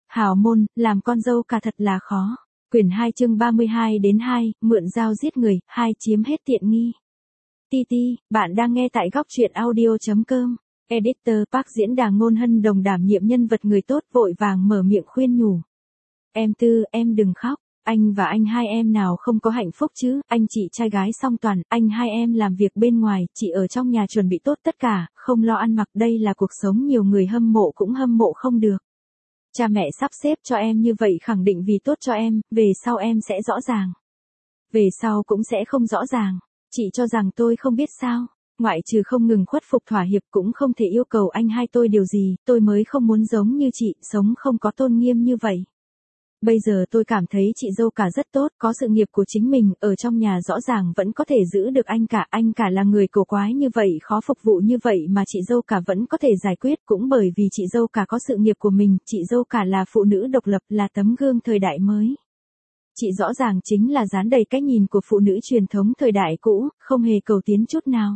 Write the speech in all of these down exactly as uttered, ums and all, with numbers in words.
Hào môn, làm con dâu cả thật là khó. Quyển hai chương ba mươi hai đến hai, mượn dao giết người, hai chiếm hết tiện nghi. Ti Ti, bạn đang nghe tại góc truyện audio chấm com. Editor Park diễn đàn Ngôn Hân Đồng đảm nhiệm nhân vật người tốt vội vàng mở miệng khuyên nhủ. Em Tư, em đừng khóc. Anh và anh hai em nào không có hạnh phúc chứ, anh chị trai gái song toàn, anh hai em làm việc bên ngoài, chị ở trong nhà chuẩn bị tốt tất cả, không lo ăn mặc, đây là cuộc sống nhiều người hâm mộ cũng hâm mộ không được. Cha mẹ sắp xếp cho em như vậy khẳng định vì tốt cho em, về sau em sẽ rõ ràng. Về sau cũng sẽ không rõ ràng. Chị cho rằng tôi không biết sao, ngoại trừ không ngừng khuất phục thỏa hiệp cũng không thể yêu cầu anh hai tôi điều gì, tôi mới không muốn giống như chị, sống không có tôn nghiêm như vậy. Bây giờ tôi cảm thấy chị dâu cả rất tốt, có sự nghiệp của chính mình, ở trong nhà rõ ràng vẫn có thể giữ được anh cả, anh cả là người cổ quái như vậy, khó phục vụ như vậy mà chị dâu cả vẫn có thể giải quyết, cũng bởi vì chị dâu cả có sự nghiệp của mình, chị dâu cả là phụ nữ độc lập, là tấm gương thời đại mới. Chị rõ ràng chính là dán đầy cái nhìn của phụ nữ truyền thống thời đại cũ, không hề cầu tiến chút nào.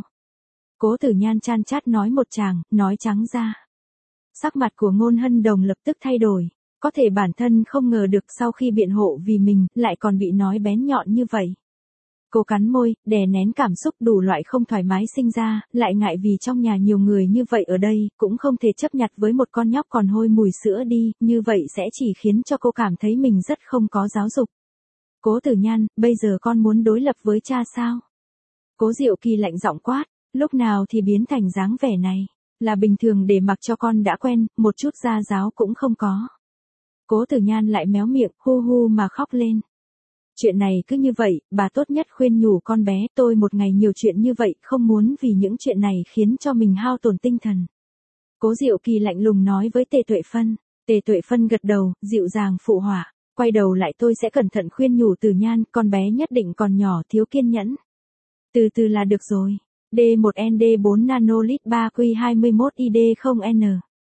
Cố Tử Nhan chan chát nói một tràng, nói trắng ra. Sắc mặt của Ngôn Hân Đồng lập tức thay đổi. Có thể bản thân không ngờ được sau khi biện hộ vì mình, lại còn bị nói bén nhọn như vậy. Cô cắn môi, đè nén cảm xúc đủ loại không thoải mái sinh ra, lại ngại vì trong nhà nhiều người như vậy ở đây, cũng không thể chấp nhặt với một con nhóc còn hôi mùi sữa đi, như vậy sẽ chỉ khiến cho cô cảm thấy mình rất không có giáo dục. Cố Tử Nhan, bây giờ con muốn đối lập với cha sao? Cố Diệu Kỳ lạnh giọng quát, lúc nào thì biến thành dáng vẻ này, là bình thường để mặc cho con đã quen, một chút gia giáo cũng không có. Cố Tử Nhan lại méo miệng, hu hu mà khóc lên. Chuyện này cứ như vậy, bà tốt nhất khuyên nhủ con bé, tôi một ngày nhiều chuyện như vậy, không muốn vì những chuyện này khiến cho mình hao tổn tinh thần. Cố Diệu Kỳ lạnh lùng nói với Tề Tuệ Phân. Tề Tuệ Phân gật đầu, dịu dàng phụ họa, quay đầu lại tôi sẽ cẩn thận khuyên nhủ Tử Nhan, con bé nhất định còn nhỏ thiếu kiên nhẫn. Từ từ là được rồi. D một N D bốn nanolit ba Q hai mươi mốt I D không N.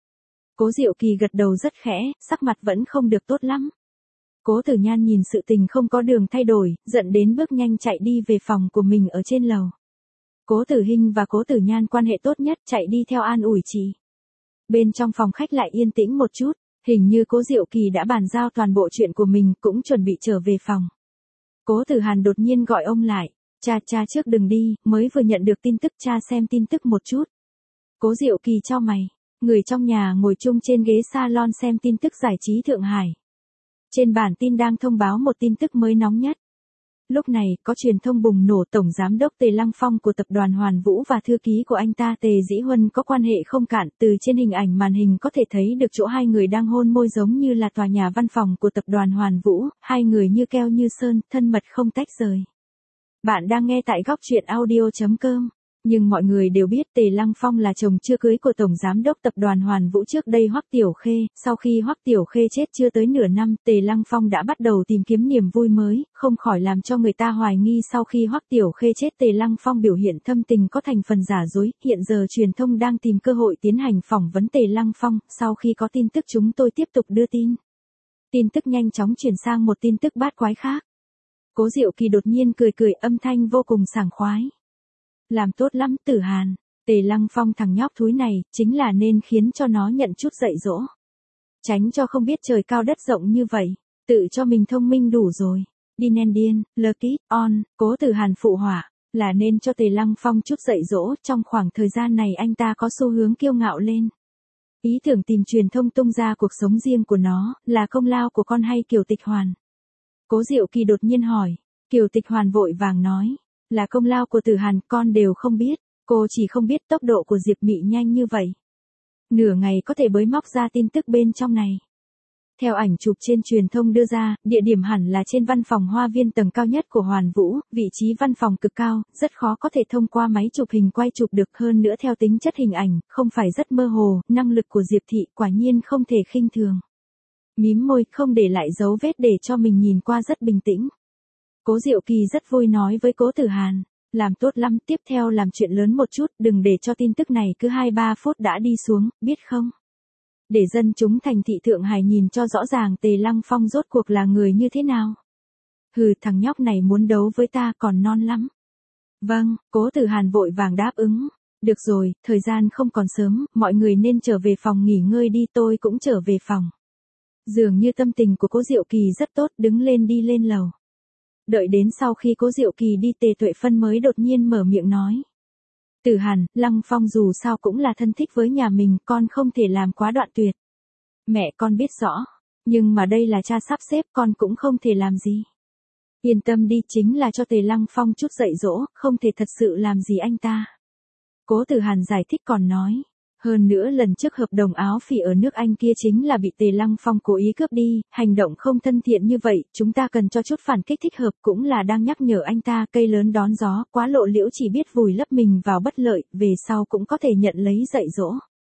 Cố Diệu Kỳ gật đầu rất khẽ, sắc mặt vẫn không được tốt lắm. Cố Tử Nhan nhìn sự tình không có đường thay đổi, giận đến bước nhanh chạy đi về phòng của mình ở trên lầu. Cố Tử Hinh và Cố Tử Nhan quan hệ tốt nhất, chạy đi theo an ủi chị. Bên trong phòng khách lại yên tĩnh một chút, hình như Cố Diệu Kỳ đã bàn giao toàn bộ chuyện của mình, cũng chuẩn bị trở về phòng. Cố Tử Hàn đột nhiên gọi ông lại, cha cha trước đừng đi, mới vừa nhận được tin tức, cha xem tin tức một chút. Cố Diệu Kỳ chau mày. Người trong nhà ngồi chung trên ghế salon xem tin tức giải trí Thượng Hải. Trên bản tin đang thông báo một tin tức mới nóng nhất. Lúc này, có truyền thông bùng nổ Tổng Giám đốc Tề Lăng Phong của tập đoàn Hoàn Vũ và thư ký của anh ta Tề Dĩ Huân có quan hệ không cạn. Từ trên hình ảnh màn hình có thể thấy được chỗ hai người đang hôn môi giống như là tòa nhà văn phòng của tập đoàn Hoàn Vũ, hai người như keo như sơn, thân mật không tách rời. Bạn đang nghe tại góc truyện audio chấm com. Nhưng mọi người đều biết Tề Lăng Phong là chồng chưa cưới của Tổng Giám đốc Tập đoàn Hoàn Vũ trước đây Hoắc Tiểu Khê, sau khi Hoắc Tiểu Khê chết chưa tới nửa năm, Tề Lăng Phong đã bắt đầu tìm kiếm niềm vui mới, không khỏi làm cho người ta hoài nghi sau khi Hoắc Tiểu Khê chết Tề Lăng Phong biểu hiện thâm tình có thành phần giả dối, hiện giờ truyền thông đang tìm cơ hội tiến hành phỏng vấn Tề Lăng Phong, sau khi có tin tức chúng tôi tiếp tục đưa tin. Tin tức nhanh chóng chuyển sang một tin tức bát quái khác. Cố Diệu Kỳ đột nhiên cười cười, âm thanh vô cùng sảng khoái. Làm tốt lắm Tử Hàn, Tề Lăng Phong thằng nhóc thúi này, chính là nên khiến cho nó nhận chút dạy dỗ. Tránh cho không biết trời cao đất rộng như vậy, tự cho mình thông minh đủ rồi. Đi nên điên, lucky, on, Cố Tử Hàn phụ họa, là nên cho Tề Lăng Phong chút dạy dỗ, trong khoảng thời gian này anh ta có xu hướng kiêu ngạo lên. Ý tưởng tìm truyền thông tung ra cuộc sống riêng của nó, là công lao của con hay Kiều Tịch Hoàn? Cố Diệu Kỳ đột nhiên hỏi, Kiều Tịch Hoàn vội vàng nói. Là công lao của Tử Hàn, con đều không biết, cô chỉ không biết tốc độ của Diệp Mị nhanh như vậy. Nửa ngày có thể bới móc ra tin tức bên trong này. Theo ảnh chụp trên truyền thông đưa ra, địa điểm hẳn là trên văn phòng hoa viên tầng cao nhất của Hoàn Vũ, vị trí văn phòng cực cao, rất khó có thể thông qua máy chụp hình quay chụp được, hơn nữa theo tính chất hình ảnh, không phải rất mơ hồ, năng lực của Diệp Thị quả nhiên không thể khinh thường. Mím môi, không để lại dấu vết để cho mình nhìn qua rất bình tĩnh. Cố Diệu Kỳ rất vui nói với Cố Tử Hàn, làm tốt lắm, tiếp theo làm chuyện lớn một chút, đừng để cho tin tức này cứ hai ba phút đã đi xuống, biết không? Để dân chúng thành thị Thượng Hải nhìn cho rõ ràng Tề Lăng Phong rốt cuộc là người như thế nào. Hừ, thằng nhóc này muốn đấu với ta còn non lắm. Vâng, Cố Tử Hàn vội vàng đáp ứng. Được rồi, thời gian không còn sớm, mọi người nên trở về phòng nghỉ ngơi đi, tôi cũng trở về phòng. Dường như tâm tình của Cố Diệu Kỳ rất tốt, đứng lên đi lên lầu. Đợi đến sau khi Cố Diệu Kỳ đi, Tề Tuệ Phân mới đột nhiên mở miệng nói. Tử Hàn, Lăng Phong dù sao cũng là thân thích với nhà mình, con không thể làm quá đoạn tuyệt. Mẹ con biết rõ, nhưng mà đây là cha sắp xếp, con cũng không thể làm gì. Yên tâm đi, chính là cho Tề Lăng Phong chút dạy dỗ, không thể thật sự làm gì anh ta. Cố Tử Hàn giải thích còn nói. Hơn nữa lần trước hợp đồng áo phỉ ở nước Anh kia chính là bị Tề Lăng Phong cố ý cướp đi, hành động không thân thiện như vậy, chúng ta cần cho chút phản kích thích hợp, cũng là đang nhắc nhở anh ta cây lớn đón gió, quá lộ liễu chỉ biết vùi lấp mình vào bất lợi, về sau cũng có thể nhận lấy dạy dỗ.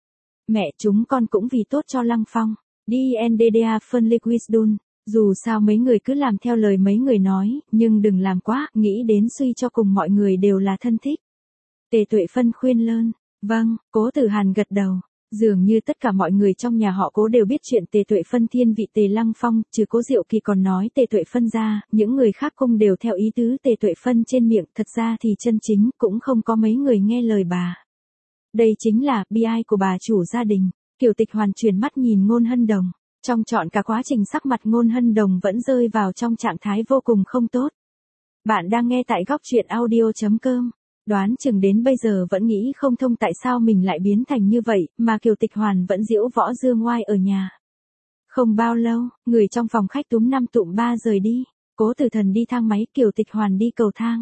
Mẹ chúng con cũng vì tốt cho Lăng Phong, đi en đê đê a phân liquidun, dù sao mấy người cứ làm theo lời mấy người nói, nhưng đừng làm quá, nghĩ đến suy cho cùng mọi người đều là thân thích. Tề Tuệ Phân khuyên lơn. Vâng, Cố Tử Hàn gật đầu. Dường như tất cả mọi người trong nhà họ Cố đều biết chuyện Tề Tuệ Phân thiên vị Tề Lăng Phong, trừ Cố Diệu Kỳ còn nói Tề Tuệ Phân ra, những người khác cũng đều theo ý tứ Tề Tuệ Phân trên miệng, thật ra thì chân chính cũng không có mấy người nghe lời bà. Đây chính là bi ai của bà chủ gia đình. Kiều Tịch Hoàn chuyển mắt nhìn Ngôn Hân Đồng, trong trọn cả quá trình sắc mặt Ngôn Hân Đồng vẫn rơi vào trong trạng thái vô cùng không tốt. Bạn đang nghe tại góc truyện audio chấm com. Đoán chừng đến bây giờ vẫn nghĩ không thông tại sao mình lại biến thành như vậy, mà Kiều Tịch Hoàn vẫn diễu võ dương ngoai ở nhà. Không bao lâu, người trong phòng khách túm năm tụm ba rời đi. Cố Tử Thần đi thang máy, Kiều Tịch Hoàn đi cầu thang.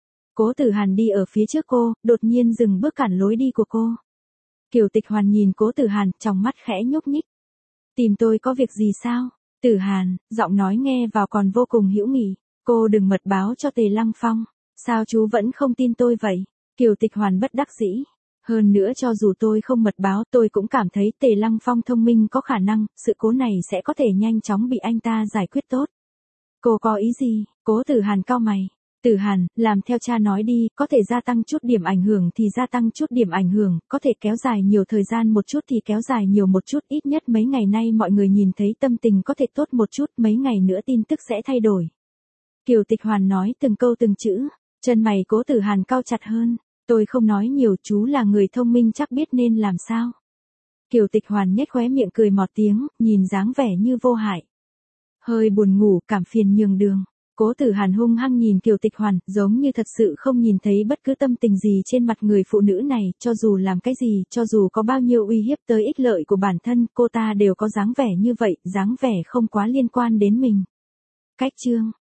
Cố Tử Hàn đi ở phía trước cô, đột nhiên dừng bước cản lối đi của cô. Kiều Tịch Hoàn nhìn Cố Tử Hàn, trong mắt khẽ nhúc nhích. Tìm tôi có việc gì sao? Tử Hàn, giọng nói nghe vào còn vô cùng hữu nghị. Cô đừng mật báo cho Tề Lăng Phong. Sao chú vẫn không tin tôi vậy? Kiều Tịch Hoàn bất đắc dĩ. Hơn nữa cho dù tôi không mật báo, tôi cũng cảm thấy Tề Lăng Phong thông minh, có khả năng, sự cố này sẽ có thể nhanh chóng bị anh ta giải quyết tốt. Cô có ý gì? Cố Tử Hàn cau mày. Tử Hàn, làm theo cha nói đi, có thể gia tăng chút điểm ảnh hưởng thì gia tăng chút điểm ảnh hưởng, có thể kéo dài nhiều thời gian một chút thì kéo dài nhiều một chút, ít nhất mấy ngày nay mọi người nhìn thấy tâm tình có thể tốt một chút, mấy ngày nữa tin tức sẽ thay đổi. Kiều Tịch Hoàn nói từng câu từng chữ. Chân mày Cố Tử Hàn cau chặt hơn. Tôi không nói nhiều, chú là người thông minh chắc biết nên làm sao. Kiều Tịch Hoàn nhếch khóe miệng cười mọt tiếng, nhìn dáng vẻ như vô hại. Hơi buồn ngủ, cảm phiền nhường đường. Cố Tử Hàn hung hăng nhìn Kiều Tịch Hoàn, giống như thật sự không nhìn thấy bất cứ tâm tình gì trên mặt người phụ nữ này, cho dù làm cái gì, cho dù có bao nhiêu uy hiếp tới ích lợi của bản thân, cô ta đều có dáng vẻ như vậy, dáng vẻ không quá liên quan đến mình. Cách chương